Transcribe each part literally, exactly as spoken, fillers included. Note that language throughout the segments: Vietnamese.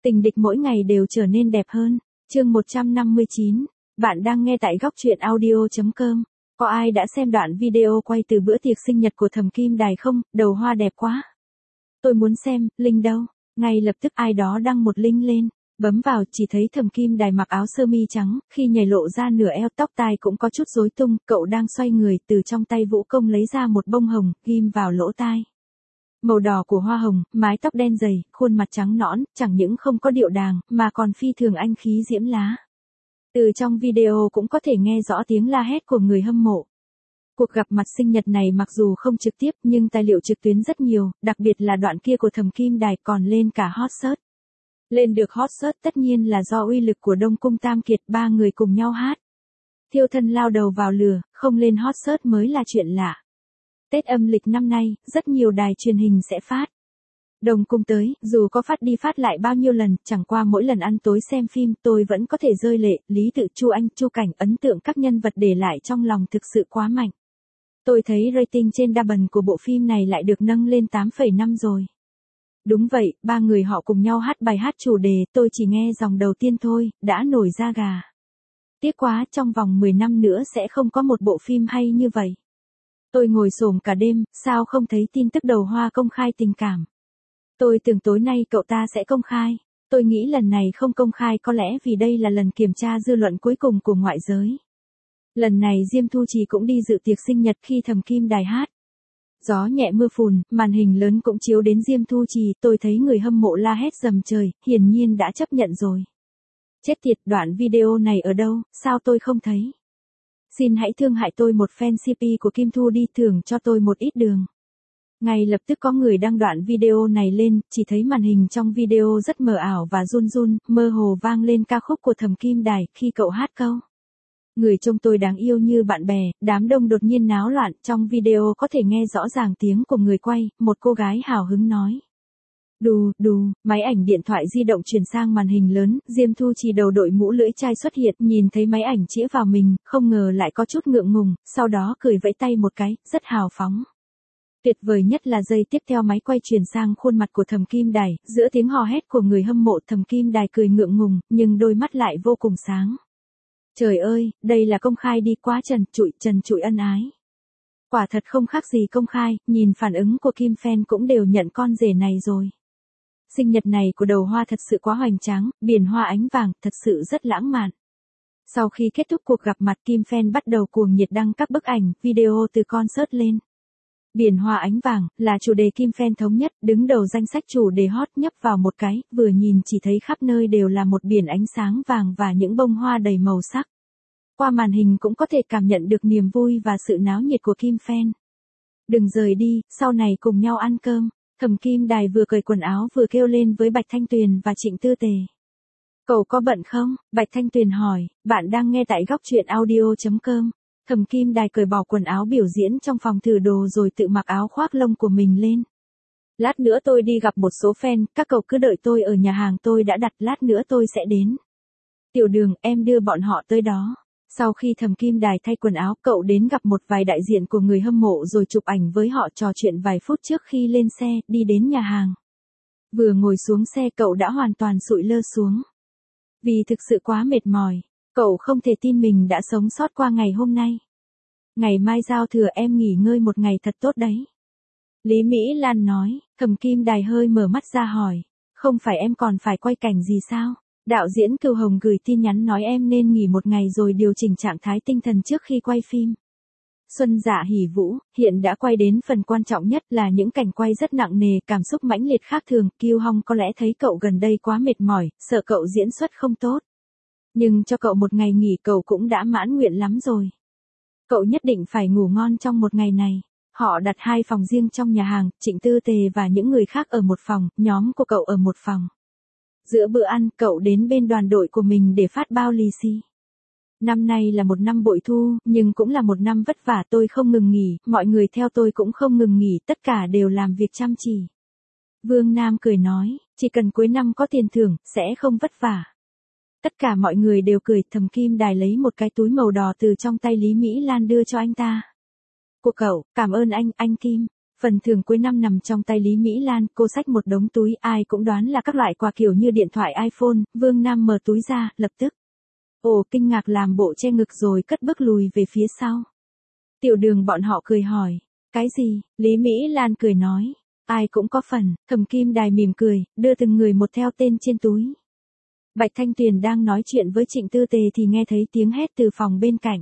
Tình địch mỗi ngày đều trở nên đẹp hơn. Chương một trăm năm mươi chín. Bạn đang nghe tại góc truyện audio chấm com. Có ai đã xem đoạn video quay từ bữa tiệc sinh nhật của Thẩm Kim Đài không? Đầu hoa đẹp quá. Tôi muốn xem, link đâu? Ngay lập tức ai đó đăng một link lên. Bấm vào chỉ thấy Thẩm Kim Đài mặc áo sơ mi trắng, khi nhảy lộ ra nửa eo, tóc tai cũng có chút rối tung, cậu đang xoay người, từ trong tay vũ công lấy ra một bông hồng, ghim vào lỗ tai. Màu đỏ của hoa hồng, mái tóc đen dày, khuôn mặt trắng nõn, chẳng những không có điệu đàng, mà còn phi thường anh khí diễm lá. Từ trong video cũng có thể nghe rõ tiếng la hét của người hâm mộ. Cuộc gặp mặt sinh nhật này mặc dù không trực tiếp nhưng tài liệu trực tuyến rất nhiều, đặc biệt là đoạn kia của Thẩm Kim Đài còn lên cả hot search. Lên được hot search tất nhiên là do uy lực của Đông Cung Tam Kiệt, ba người cùng nhau hát. Thiêu thân lao đầu vào lửa, không lên hot search mới là chuyện lạ. Tết âm lịch năm nay, rất nhiều đài truyền hình sẽ phát. Đông Cung tới, dù có phát đi phát lại bao nhiêu lần, chẳng qua mỗi lần ăn tối xem phim tôi vẫn có thể rơi lệ, Lý Tự, Chu Anh, Chu Cảnh, ấn tượng các nhân vật để lại trong lòng thực sự quá mạnh. Tôi thấy rating trên Double của bộ phim này lại được nâng lên tám phẩy năm rồi. Đúng vậy, ba người họ cùng nhau hát bài hát chủ đề, tôi chỉ nghe dòng đầu tiên thôi, đã nổi da gà. Tiếc quá, trong vòng mười năm nữa sẽ không có một bộ phim hay như vậy. Tôi ngồi xổm cả đêm, sao không thấy tin tức đầu hoa công khai tình cảm. Tôi tưởng tối nay cậu ta sẽ công khai. Tôi nghĩ lần này không công khai có lẽ vì đây là lần kiểm tra dư luận cuối cùng của ngoại giới. Lần này Diêm Thu Trì cũng đi dự tiệc sinh nhật khi Thẩm Kim Đài hát. Gió nhẹ mưa phùn, màn hình lớn cũng chiếu đến Diêm Thu Trì, tôi thấy người hâm mộ la hét dầm trời, hiển nhiên đã chấp nhận rồi. Chết tiệt, đoạn video này ở đâu, sao tôi không thấy? Xin hãy thương hại tôi, một fan xê pê của Kim Thu đi, thưởng cho tôi một ít đường. Ngay lập tức có người đăng đoạn video này lên, chỉ thấy màn hình trong video rất mờ ảo và run run, mơ hồ vang lên ca khúc của Thẩm Kim Đài khi cậu hát câu. Người trông tôi đáng yêu như bạn bè, đám đông đột nhiên náo loạn, trong video có thể nghe rõ ràng tiếng của người quay, một cô gái hào hứng nói. Đù, đù, máy ảnh điện thoại di động chuyển sang màn hình lớn, Diêm Thu Trì đầu đội mũ lưỡi chai xuất hiện, nhìn thấy máy ảnh chĩa vào mình, không ngờ lại có chút ngượng ngùng, sau đó cười vẫy tay một cái, rất hào phóng. Tuyệt vời nhất là giây tiếp theo máy quay chuyển sang khuôn mặt của Thẩm Kim Đài, giữa tiếng hò hét của người hâm mộ Thẩm Kim Đài cười ngượng ngùng, nhưng đôi mắt lại vô cùng sáng. Trời ơi, đây là công khai đi, quá trần trụi, trần trụi ân ái. Quả thật không khác gì công khai, nhìn phản ứng của Kim fan cũng đều nhận con rể này rồi. Sinh nhật này của đầu hoa thật sự quá hoành tráng, biển hoa ánh vàng, thật sự rất lãng mạn. Sau khi kết thúc cuộc gặp mặt, Kim fan bắt đầu cuồng nhiệt đăng các bức ảnh, video từ concert lên. Biển hoa ánh vàng, là chủ đề Kim fan thống nhất, đứng đầu danh sách chủ đề hot, nhấp vào một cái, vừa nhìn chỉ thấy khắp nơi đều là một biển ánh sáng vàng và những bông hoa đầy màu sắc. Qua màn hình cũng có thể cảm nhận được niềm vui và sự náo nhiệt của Kim fan. Đừng rời đi, sau này cùng nhau ăn cơm. Thẩm Kim Đài vừa cởi quần áo vừa kêu lên với Bạch Thanh Tuyền và Trịnh Tư Tề. Cậu có bận không? Bạch Thanh Tuyền hỏi, bạn đang nghe tại góc truyện audio chấm com. Thẩm Kim Đài cởi bỏ quần áo biểu diễn trong phòng thử đồ rồi tự mặc áo khoác lông của mình lên. Lát nữa tôi đi gặp một số fan, các cậu cứ đợi tôi ở nhà hàng tôi đã đặt, lát nữa tôi sẽ đến. Tiểu Đường, em đưa bọn họ tới đó. Sau khi Thẩm Kim Đài thay quần áo, cậu đến gặp một vài đại diện của người hâm mộ rồi chụp ảnh với họ, trò chuyện vài phút trước khi lên xe, đi đến nhà hàng. Vừa ngồi xuống xe cậu đã hoàn toàn sụi lơ xuống. Vì thực sự quá mệt mỏi, cậu không thể tin mình đã sống sót qua ngày hôm nay. Ngày mai giao thừa em nghỉ ngơi một ngày thật tốt đấy. Lý Mỹ Lan nói. Thẩm Kim Đài hơi mở mắt ra hỏi, không phải em còn phải quay cảnh gì sao? Đạo diễn Cừu Hồng gửi tin nhắn nói em nên nghỉ một ngày rồi điều chỉnh trạng thái tinh thần trước khi quay phim. Xuân Dạ Hỉ Vũ, hiện đã quay đến phần quan trọng nhất là những cảnh quay rất nặng nề, cảm xúc mãnh liệt khác thường, Kiêu Hong có lẽ thấy cậu gần đây quá mệt mỏi, sợ cậu diễn xuất không tốt. Nhưng cho cậu một ngày nghỉ cậu cũng đã mãn nguyện lắm rồi. Cậu nhất định phải ngủ ngon trong một ngày này. Họ đặt hai phòng riêng trong nhà hàng, Trịnh Tư Tề và những người khác ở một phòng, nhóm của cậu ở một phòng. Giữa bữa ăn, cậu đến bên đoàn đội của mình để phát bao lì xì. Năm nay là một năm bội thu, nhưng cũng là một năm vất vả, tôi không ngừng nghỉ, mọi người theo tôi cũng không ngừng nghỉ, tất cả đều làm việc chăm chỉ. Vương Nam cười nói, chỉ cần cuối năm có tiền thưởng, sẽ không vất vả. Tất cả mọi người đều cười. Thẩm Kim Đài lấy một cái túi màu đỏ từ trong tay Lý Mỹ Lan đưa cho anh ta. Của cậu, cảm ơn anh, anh Kim. Phần thưởng cuối năm nằm trong tay Lý Mỹ Lan, cô xách một đống túi, ai cũng đoán là các loại quà kiểu như điện thoại iPhone, Vương Nam mở túi ra, lập tức. Ồ, kinh ngạc làm bộ che ngực rồi cất bước lùi về phía sau. Tiểu Đường bọn họ cười hỏi, cái gì? Lý Mỹ Lan cười nói, ai cũng có phần. Thẩm Kim Đài mỉm cười, đưa từng người một theo tên trên túi. Bạch Thanh Tuyền đang nói chuyện với Trịnh Tư Tề thì nghe thấy tiếng hét từ phòng bên cạnh.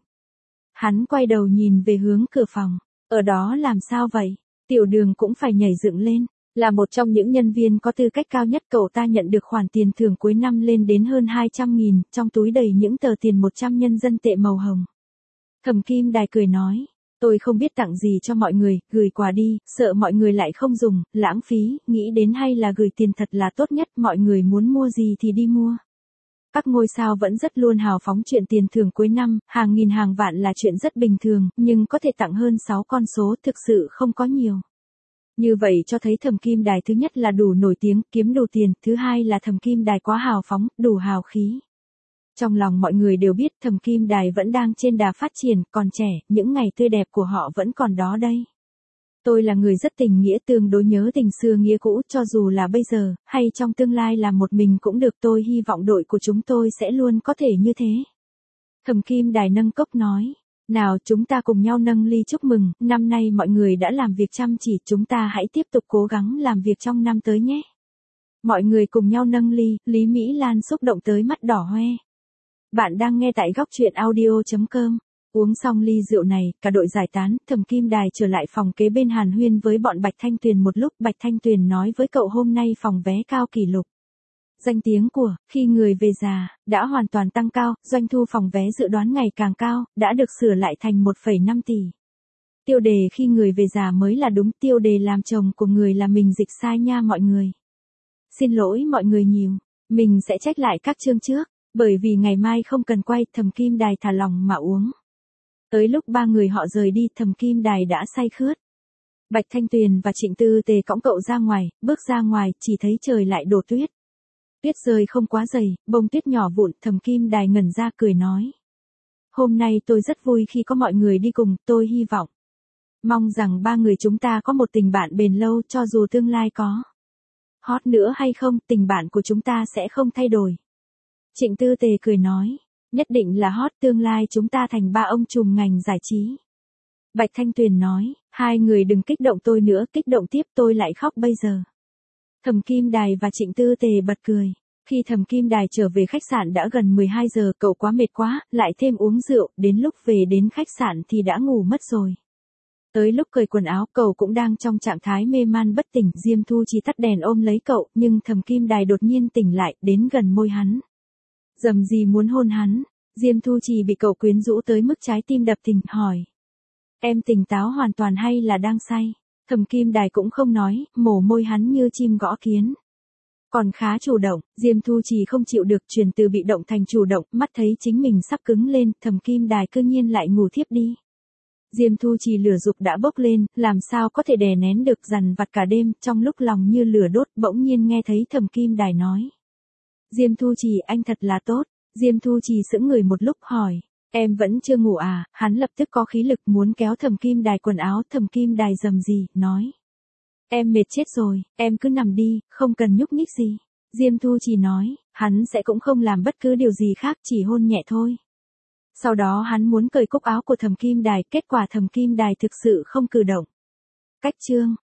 Hắn quay đầu nhìn về hướng cửa phòng, ở đó làm sao vậy? Tiểu Đường cũng phải nhảy dựng lên, là một trong những nhân viên có tư cách cao nhất, cậu ta nhận được khoản tiền thưởng cuối năm lên đến hơn hai trăm nghìn, trong túi đầy những tờ tiền một trăm nhân dân tệ màu hồng. Thẩm Kim Đài cười nói, tôi không biết tặng gì cho mọi người, gửi quà đi, sợ mọi người lại không dùng, lãng phí, nghĩ đến hay là gửi tiền thật là tốt nhất, mọi người muốn mua gì thì đi mua. Các ngôi sao vẫn rất luôn hào phóng chuyện tiền thưởng cuối năm, hàng nghìn hàng vạn là chuyện rất bình thường, nhưng có thể tặng hơn sáu con số thực sự không có nhiều. Như vậy cho thấy Thẩm Kim Đài thứ nhất là đủ nổi tiếng, kiếm đủ tiền, thứ hai là Thẩm Kim Đài quá hào phóng, đủ hào khí. Trong lòng mọi người đều biết Thẩm Kim Đài vẫn đang trên đà phát triển, còn trẻ, những ngày tươi đẹp của họ vẫn còn đó đây. Tôi là người rất tình nghĩa, tương đối nhớ tình xưa nghĩa cũ, cho dù là bây giờ, hay trong tương lai làm một mình cũng được, tôi hy vọng đội của chúng tôi sẽ luôn có thể như thế. Thẩm Kim Đài nâng cốc nói, nào chúng ta cùng nhau nâng ly chúc mừng, năm nay mọi người đã làm việc chăm chỉ, chúng ta hãy tiếp tục cố gắng làm việc trong năm tới nhé. Mọi người cùng nhau nâng ly, Lý Mỹ Lan xúc động tới mắt đỏ hoe. Bạn đang nghe tại góc truyện audio chấm com. Uống xong ly rượu này, cả đội giải tán, Thẩm Kim Đài trở lại phòng kế bên hàn huyên với bọn Bạch Thanh Tuyền một lúc. Bạch Thanh Tuyền nói với cậu hôm nay phòng vé cao kỷ lục. Danh tiếng của Khi Người Về Già đã hoàn toàn tăng cao, doanh thu phòng vé dự đoán ngày càng cao, đã được sửa lại thành một phẩy năm tỷ. Tiêu đề Khi Người Về Già mới là đúng, tiêu đề làm chồng của người là mình dịch sai nha mọi người. Xin lỗi mọi người nhiều, mình sẽ check lại các chương trước, bởi vì ngày mai không cần quay. Thẩm Kim Đài thả lòng mà uống. Tới lúc ba người họ rời đi, Thẩm Kim Đài đã say khướt. Bạch Thanh Tuyền và Trịnh Tư Tề cõng cậu ra ngoài, bước ra ngoài, chỉ thấy trời lại đổ tuyết. Tuyết rơi không quá dày, bông tuyết nhỏ vụn. Thẩm Kim Đài ngẩn ra cười nói. Hôm nay tôi rất vui khi có mọi người đi cùng, tôi hy vọng. Mong rằng ba người chúng ta có một tình bạn bền lâu, cho dù tương lai có hot nữa hay không, tình bạn của chúng ta sẽ không thay đổi. Trịnh Tư Tề cười nói. Nhất định là hot, tương lai chúng ta thành ba ông trùm ngành giải trí. Bạch Thanh Tuyền nói, hai người đừng kích động tôi nữa, kích động tiếp tôi lại khóc bây giờ. Thẩm Kim Đài và Trịnh Tư Tề bật cười. Khi Thẩm Kim Đài trở về khách sạn đã gần mười hai giờ, cậu quá mệt quá, lại thêm uống rượu, đến lúc về đến khách sạn thì đã ngủ mất rồi. Tới lúc cởi quần áo, cậu cũng đang trong trạng thái mê man bất tỉnh, Diêm Thu chỉ tắt đèn ôm lấy cậu, nhưng Thẩm Kim Đài đột nhiên tỉnh lại, đến gần môi hắn. Dầm gì muốn hôn hắn, Diêm Thu Trì bị cậu quyến rũ tới mức trái tim đập thình, hỏi. Em tỉnh táo hoàn toàn hay là đang say? Thẩm Kim Đài cũng không nói, mổ môi hắn như chim gõ kiến. Còn khá chủ động, Diêm Thu Trì không chịu được, chuyển từ bị động thành chủ động, mắt thấy chính mình sắp cứng lên, Thẩm Kim Đài cư nhiên lại ngủ thiếp đi. Diêm Thu Trì lửa dục đã bốc lên, làm sao có thể đè nén được, dằn vặt cả đêm, trong lúc lòng như lửa đốt, bỗng nhiên nghe thấy Thẩm Kim Đài nói. Diêm Thu Trì anh thật là tốt. Diêm Thu Trì sững người một lúc hỏi, em vẫn chưa ngủ à? Hắn lập tức có khí lực muốn kéo Thẩm Kim Đài quần áo. Thẩm Kim Đài rầm rì, nói. Em mệt chết rồi, em cứ nằm đi, không cần nhúc nhích gì. Diêm Thu Trì nói, hắn sẽ cũng không làm bất cứ điều gì khác, chỉ hôn nhẹ thôi. Sau đó hắn muốn cởi cúc áo của Thẩm Kim Đài, kết quả Thẩm Kim Đài thực sự không cử động. Cách chương